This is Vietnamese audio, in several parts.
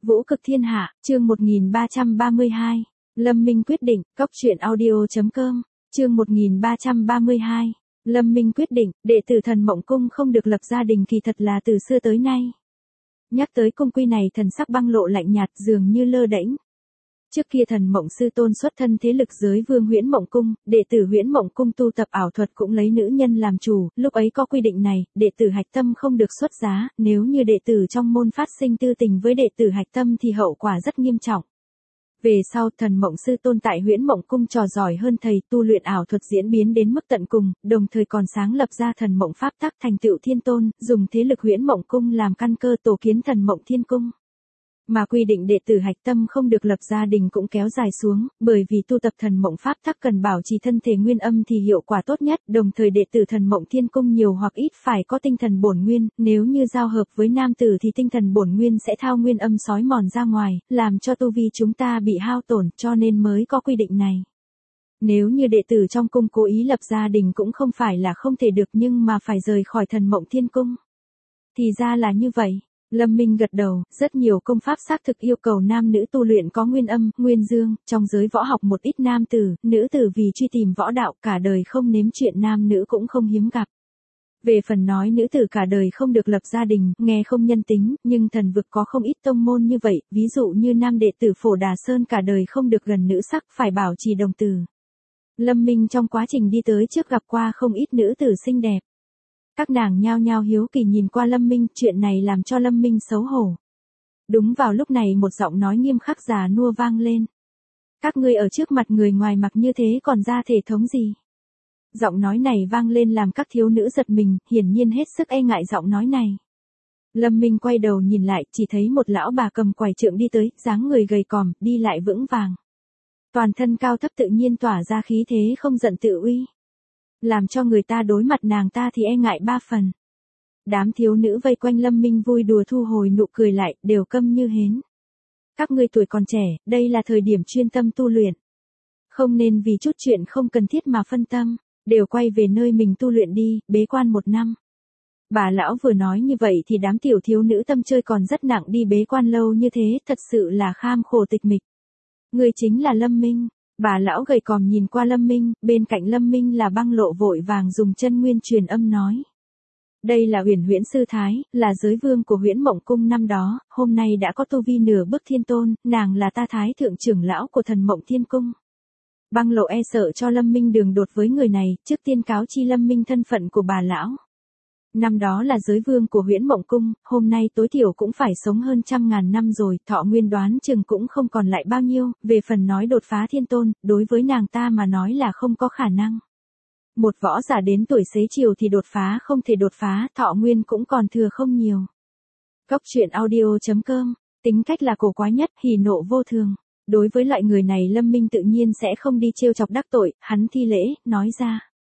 Vũ cực thiên hạ, chương 1332. Lâm Minh quyết định, cóc truyện audio.com, chương 1332. Lâm Minh quyết định, đệ tử Thần Mộng Cung không được lập gia đình kỳ thật là từ xưa tới nay. Nhắc tới cung quy này thần sắc Băng Lộ lạnh nhạt dường như lơ đễnh. Trước kia Thần Mộng sư tôn xuất thân thế lực giới vương Huyễn Mộng Cung, đệ tử Huyễn Mộng Cung tu tập ảo thuật cũng lấy nữ nhân làm chủ, lúc ấy có quy định này, đệ tử Hạch Tâm không được xuất giá, nếu như đệ tử trong môn phát sinh tư tình với đệ tử Hạch Tâm thì hậu quả rất nghiêm trọng. Về sau, Thần Mộng sư tôn tại Huyễn Mộng Cung trò giỏi hơn thầy, tu luyện ảo thuật diễn biến đến mức tận cùng, đồng thời còn sáng lập ra Thần Mộng pháp tắc thành tựu thiên tôn, dùng thế lực Huyễn Mộng Cung làm căn cơ tổ kiến Thần Mộng Thiên Cung. Mà quy định đệ tử Hạch Tâm không được lập gia đình cũng kéo dài xuống, bởi vì tu tập Thần Mộng pháp tắc cần bảo trì thân thể nguyên âm thì hiệu quả tốt nhất, đồng thời đệ tử Thần Mộng Thiên Cung nhiều hoặc ít phải có tinh thần bổn nguyên, nếu như giao hợp với nam tử thì tinh thần bổn nguyên sẽ thao nguyên âm sói mòn ra ngoài, làm cho tu vi chúng ta bị hao tổn, cho nên mới có quy định này. Nếu như đệ tử trong cung cố ý lập gia đình cũng không phải là không thể được nhưng mà phải rời khỏi Thần Mộng Thiên Cung. Thì ra là như vậy. Lâm Minh gật đầu, rất nhiều công pháp xác thực yêu cầu nam nữ tu luyện có nguyên âm, nguyên dương, trong giới võ học một ít nam tử, nữ tử vì truy tìm võ đạo cả đời không nếm chuyện nam nữ cũng không hiếm gặp. Về phần nói nữ tử cả đời không được lập gia đình, nghe không nhân tính, nhưng thần vực có không ít tông môn như vậy, ví dụ như nam đệ tử Phổ Đà Sơn cả đời không được gần nữ sắc, phải bảo trì đồng tử. Lâm Minh trong quá trình đi tới trước gặp qua không ít nữ tử xinh đẹp. Các nàng nhao nhao hiếu kỳ nhìn qua Lâm Minh, chuyện này làm cho Lâm Minh xấu hổ. Đúng vào lúc này một giọng nói nghiêm khắc già nua vang lên. Các ngươi ở trước mặt người ngoài mặc như thế còn ra thể thống gì? Giọng nói này vang lên làm các thiếu nữ giật mình, hiển nhiên hết sức e ngại giọng nói này. Lâm Minh quay đầu nhìn lại, chỉ thấy một lão bà cầm quải trượng đi tới, dáng người gầy còm, đi lại vững vàng. Toàn thân cao thấp tự nhiên tỏa ra khí thế không giận tự uy. Làm cho người ta đối mặt nàng ta thì e ngại ba phần. Đám thiếu nữ vây quanh Lâm Minh vui đùa thu hồi nụ cười lại, đều câm như hến. Các ngươi tuổi còn trẻ, đây là thời điểm chuyên tâm tu luyện. Không nên vì chút chuyện không cần thiết mà phân tâm, đều quay về nơi mình tu luyện đi, bế quan 1 năm. Bà lão vừa nói như vậy thì đám tiểu thiếu nữ tâm chơi còn rất nặng, đi bế quan lâu như thế, thật sự là kham khổ tịch mịch. Người chính là Lâm Minh. Bà lão gầy còm nhìn qua Lâm Minh, bên cạnh Lâm Minh là Băng Lộ vội vàng dùng chân nguyên truyền âm nói. Đây là Huyễn sư Thái, là giới vương của Huyễn Mộng Cung năm đó, hôm nay đã có tu vi nửa bước thiên tôn, nàng là ta Thái thượng trưởng lão của Thần Mộng Thiên Cung. Băng Lộ e sợ cho Lâm Minh đường đột với người này, trước tiên cáo chi Lâm Minh thân phận của bà lão. Năm đó là giới vương của Huyễn Mộng Cung, hôm nay tối thiểu cũng phải sống hơn 100.000 năm rồi, thọ nguyên đoán chừng cũng không còn lại bao nhiêu, về phần nói đột phá thiên tôn, đối với nàng ta mà nói là không có khả năng. Một võ giả đến tuổi xế chiều thì đột phá không thể đột phá, thọ nguyên cũng còn thừa không nhiều. Cóc truyện audio.com, tính cách là cổ quái nhất, hỉ nộ vô thường. Đối với loại người này Lâm Minh tự nhiên sẽ không đi trêu chọc đắc tội, hắn thi lễ, nói ra.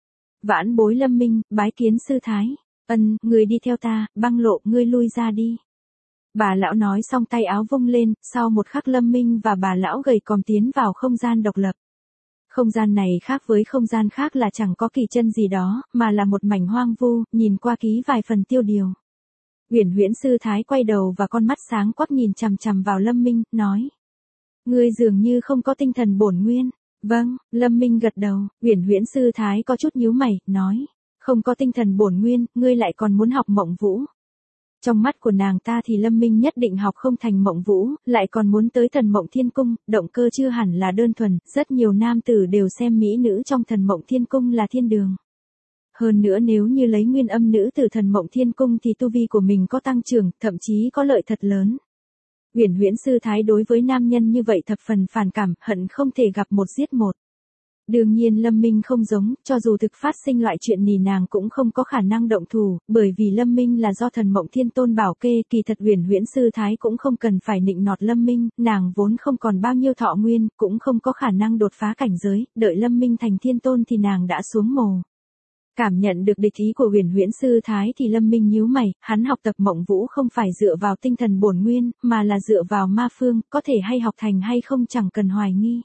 Vãn bối Lâm Minh, bái kiến sư Thái. Người đi theo ta, Băng Lộ, ngươi lui ra đi. Bà lão nói xong tay áo vung lên, sau một khắc Lâm Minh và bà lão gầy còm tiến vào không gian độc lập. Không gian này khác với không gian khác là chẳng có kỳ chân gì đó, mà là một mảnh hoang vu, nhìn qua ký vài phần tiêu điều. Huyễn sư Thái quay đầu và con mắt sáng quắc nhìn chằm chằm vào Lâm Minh, nói. Ngươi dường như không có tinh thần bổn nguyên. Vâng, Lâm Minh gật đầu, Huyễn sư Thái có chút nhíu mày, nói. Không có tinh thần bổn nguyên, ngươi lại còn muốn học Mộng Vũ. Trong mắt của nàng ta thì Lâm Minh nhất định học không thành Mộng Vũ, lại còn muốn tới Thần Mộng Thiên Cung, động cơ chưa hẳn là đơn thuần, rất nhiều nam tử đều xem mỹ nữ trong Thần Mộng Thiên Cung là thiên đường. Hơn nữa nếu như lấy nguyên âm nữ từ Thần Mộng Thiên Cung thì tu vi của mình có tăng trưởng, thậm chí có lợi thật lớn. Huyễn sư Thái đối với nam nhân như vậy thập phần phản cảm, hận không thể gặp một giết một. Đương nhiên Lâm Minh không giống, cho dù thực phát sinh loại chuyện nỉ nàng cũng không có khả năng động thủ, bởi vì Lâm Minh là do Thần Mộng Thiên Tôn bảo kê, kỳ thật Huyễn sư Thái cũng không cần phải nịnh nọt Lâm Minh, nàng vốn không còn bao nhiêu thọ nguyên, cũng không có khả năng đột phá cảnh giới, đợi Lâm Minh thành thiên tôn thì nàng đã xuống mồ. Cảm nhận được địch ý của Huyễn sư Thái thì Lâm Minh nhíu mày, hắn học tập Mộng Vũ không phải dựa vào tinh thần bổn nguyên, mà là dựa vào ma phương, có thể hay học thành hay không chẳng cần hoài nghi.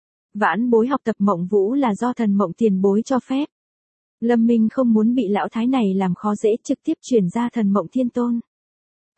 Vãn bối học tập Mộng Vũ là do Thần Mộng tiền bối cho phép. Lâm Minh không muốn bị lão thái này làm khó dễ, trực tiếp chuyển ra Thần Mộng Thiên Tôn.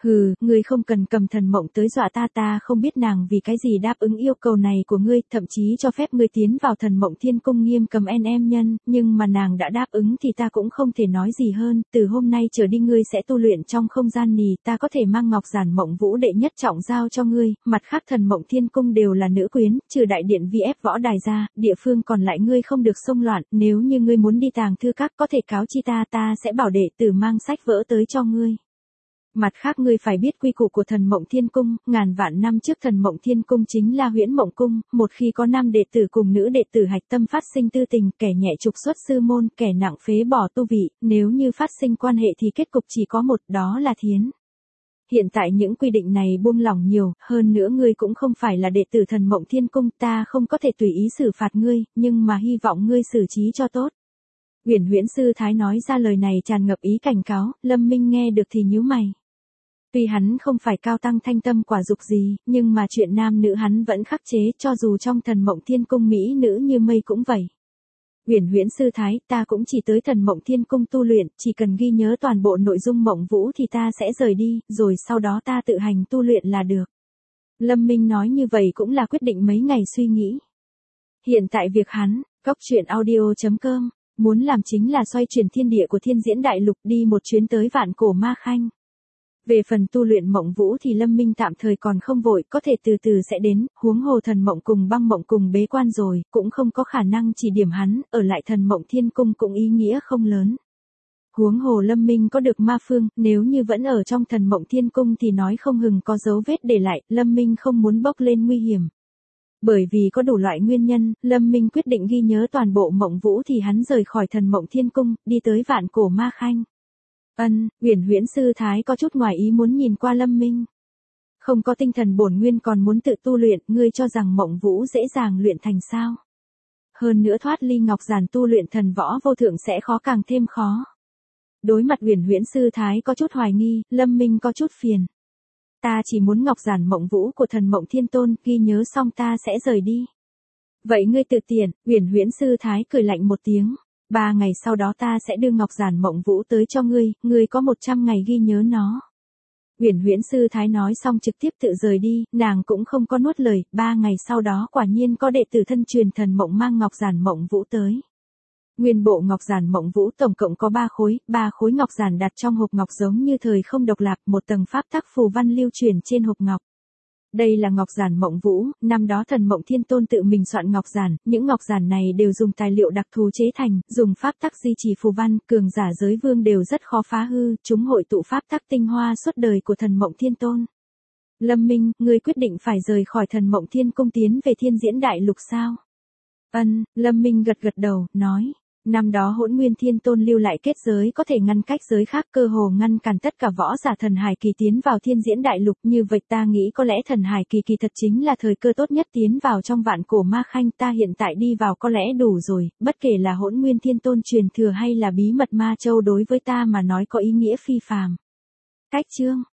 Hừ, ngươi không cần cầm thần mộng tới dọa ta, ta không biết nàng vì cái gì đáp ứng yêu cầu này của ngươi, thậm chí cho phép ngươi tiến vào thần mộng thiên cung nghiêm cầm em nhân, nhưng mà nàng đã đáp ứng thì ta cũng không thể nói gì hơn, từ hôm nay trở đi ngươi sẽ tu luyện trong không gian nì, ta có thể mang ngọc giản mộng vũ đệ nhất trọng giao cho ngươi, mặt khác thần mộng thiên cung đều là nữ quyến, trừ đại điện VF võ đài ra, địa phương còn lại ngươi không được xông loạn, nếu như ngươi muốn đi tàng thư các có thể cáo chi ta, ta sẽ bảo đệ tử mang sách vỡ tới cho ngươi. Mặt khác ngươi phải biết quy củ của thần mộng thiên cung, ngàn vạn năm trước thần mộng thiên cung chính là huyễn mộng cung, một khi có nam đệ tử cùng nữ đệ tử hạch tâm phát sinh tư tình, kẻ nhẹ trục xuất sư môn, kẻ nặng phế bỏ tu vị, nếu như phát sinh quan hệ thì kết cục chỉ có một, đó là thiến. Hiện tại những quy định này buông lỏng nhiều, hơn nữa ngươi cũng không phải là đệ tử thần mộng thiên cung, ta không có thể tùy ý xử phạt ngươi, nhưng mà hy vọng ngươi xử trí cho tốt. Uyển Huyễn sư thái nói ra lời này tràn ngập ý cảnh cáo, Lâm Minh nghe được thì nhíu mày. Tuy hắn không phải cao tăng thanh tâm quả dục gì, nhưng mà chuyện nam nữ hắn vẫn khắc chế, cho dù trong thần mộng thiên cung mỹ nữ như mây cũng vậy. Uyển Huyễn sư thái, ta cũng chỉ tới thần mộng thiên cung tu luyện, chỉ cần ghi nhớ toàn bộ nội dung mộng vũ thì ta sẽ rời đi, rồi sau đó ta tự hành tu luyện là được. Lâm Minh nói như vậy cũng là quyết định mấy ngày suy nghĩ. Hiện tại việc hắn, goctruyện.audio.com, muốn làm chính là xoay chuyển thiên địa của thiên diễn đại lục, đi một chuyến tới vạn cổ ma khanh. Về phần tu luyện mộng vũ thì Lâm Minh tạm thời còn không vội, có thể từ từ sẽ đến, huống hồ thần mộng cùng băng mộng cùng bế quan rồi, cũng không có khả năng chỉ điểm hắn, ở lại thần mộng thiên cung cũng ý nghĩa không lớn. Huống hồ Lâm Minh có được ma phương, nếu như vẫn ở trong thần mộng thiên cung thì nói không hừng có dấu vết để lại, Lâm Minh không muốn bốc lên nguy hiểm. Bởi vì có đủ loại nguyên nhân, Lâm Minh quyết định ghi nhớ toàn bộ mộng vũ thì hắn rời khỏi thần mộng thiên cung, đi tới vạn cổ ma khanh. Uyển Huyễn sư thái có chút ngoài ý muốn nhìn qua Lâm Minh. Không có tinh thần bổn nguyên còn muốn tự tu luyện, ngươi cho rằng mộng vũ dễ dàng luyện thành sao? Hơn nữa thoát ly ngọc giản tu luyện thần võ vô thượng sẽ khó càng thêm khó. Đối mặt Uyển Huyễn sư thái có chút hoài nghi, Lâm Minh có chút phiền. Ta chỉ muốn ngọc giản mộng vũ của thần mộng thiên tôn, ghi nhớ xong ta sẽ rời đi. Vậy ngươi tự tiện, Uyển Huyễn sư thái cười lạnh một tiếng. 3 ngày sau đó ta sẽ đưa ngọc giản mộng vũ tới cho ngươi có 100 ngày ghi nhớ nó. Uyển Huyễn sư thái nói xong trực tiếp tự rời đi, nàng cũng không có nuốt lời, 3 ngày sau đó quả nhiên có đệ tử thân truyền thần mộng mang ngọc giản mộng vũ tới. Nguyên bộ ngọc giản mộng vũ tổng cộng có 3 khối ngọc giản đặt trong hộp ngọc giống như thời không độc lập, một tầng pháp tắc phù văn lưu truyền trên hộp ngọc. Đây là ngọc giản mộng vũ, năm đó thần mộng thiên tôn tự mình soạn ngọc giản, những ngọc giản này đều dùng tài liệu đặc thù chế thành, dùng pháp tắc duy trì phù văn, cường giả giới vương đều rất khó phá hư, chúng hội tụ pháp tắc tinh hoa suốt đời của thần mộng thiên tôn. Lâm Minh, ngươi quyết định phải rời khỏi thần mộng thiên cung tiến về thiên diễn đại lục sao? Lâm Minh gật gật đầu, nói. Năm đó Hỗn Nguyên Thiên Tôn lưu lại kết giới có thể ngăn cách giới khác, cơ hồ ngăn cản tất cả võ giả thần hải kỳ tiến vào thiên diễn đại lục, như vậy ta nghĩ có lẽ thần hải kỳ kỳ thật chính là thời cơ tốt nhất tiến vào trong vạn cổ ma khanh, ta hiện tại đi vào có lẽ đủ rồi, bất kể là Hỗn Nguyên Thiên Tôn truyền thừa hay là bí mật ma châu đối với ta mà nói có ý nghĩa phi phàm. Cách chương